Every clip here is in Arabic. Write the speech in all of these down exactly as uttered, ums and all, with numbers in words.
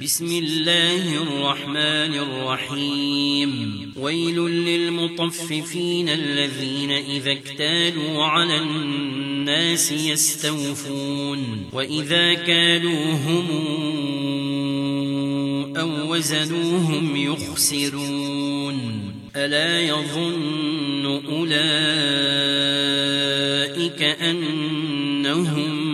بسم الله الرحمن الرحيم ويل للمطففين الذين إذا اكتالوا على الناس يستوفون وإذا كالوهم أو وزنوهم يخسرون ألا يظن أولئك أنهم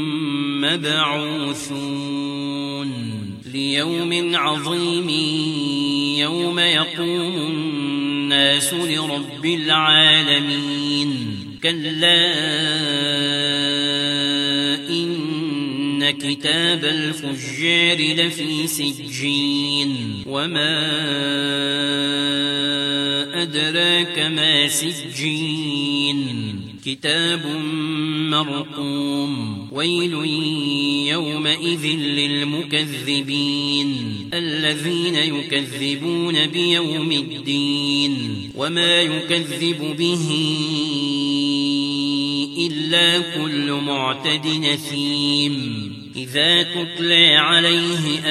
مبعوثون ليوم عظيم يوم يقوم الناس لرب العالمين كلا إن كتاب الفجار لفي سجين وما أدراك ما سجين كتاب مرقوم ويل يومئذ للمكذبين الذين يكذبون بيوم الدين وما يكذب به إلا كل معتد نثيم إذا تتلى عليه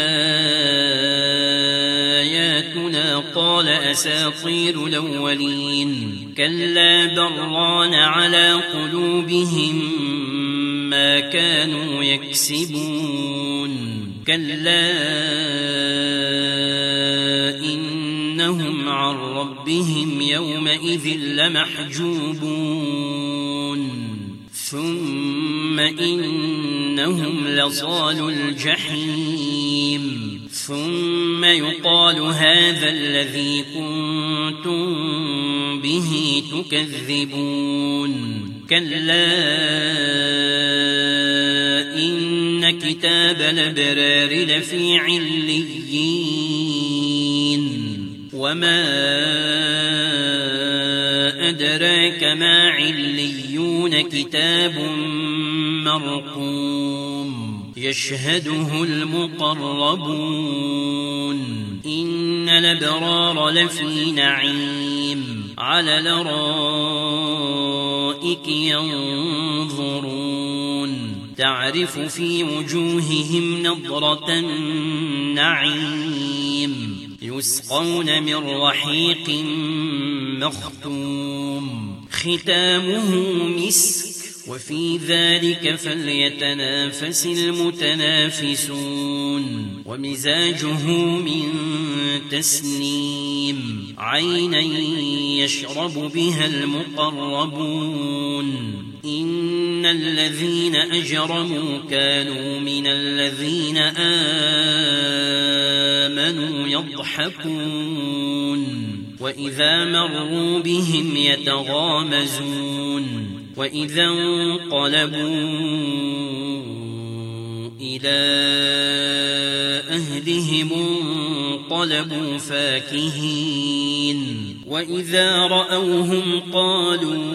آياتنا قال أساطير الأولين كلا بران على قلوبهم ما كانوا يكسبون كلا إنهم عن ربهم يومئذ لمحجوبون ثم إنهم لصالوا الجحيم ثم يقال هذا الذي كنتم به تكذبون كلا إن كتاب الأبرار لفي عليين وما أدراك ما عليون كتاب مرقوم يشهده المقربون إن الأبرار لفي نعيم على الأرائك ينظرون تعرف في وجوههم نضرة النعيم يسقون من رحيق مختوم ختامه مسك وفي ذلك فليتنافس المتنافسون ومزاجه من تسنيم عينا يشرب بها المقربون إن الذين أجرموا كانوا من الذين آمنوا يضحكون وإذا مروا بهم يتغامزون وإذا انقلبوا إلى أهلهم انقلبوا فاكهين وإذا رأوهم قالوا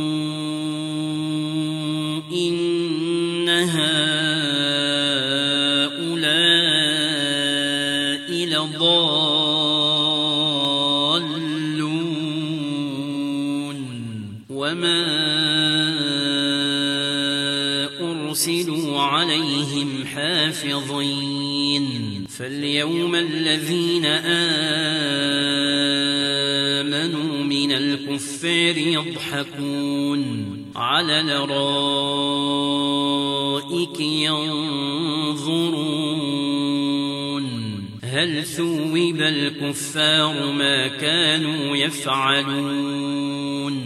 إن هؤلاء لضالون وما أرسلوا عليهم حافظين فاليوم الذين آمنوا من الكفار يضحكون على الأرائك ينظرون هل ثوب الكفار ما كانوا يفعلون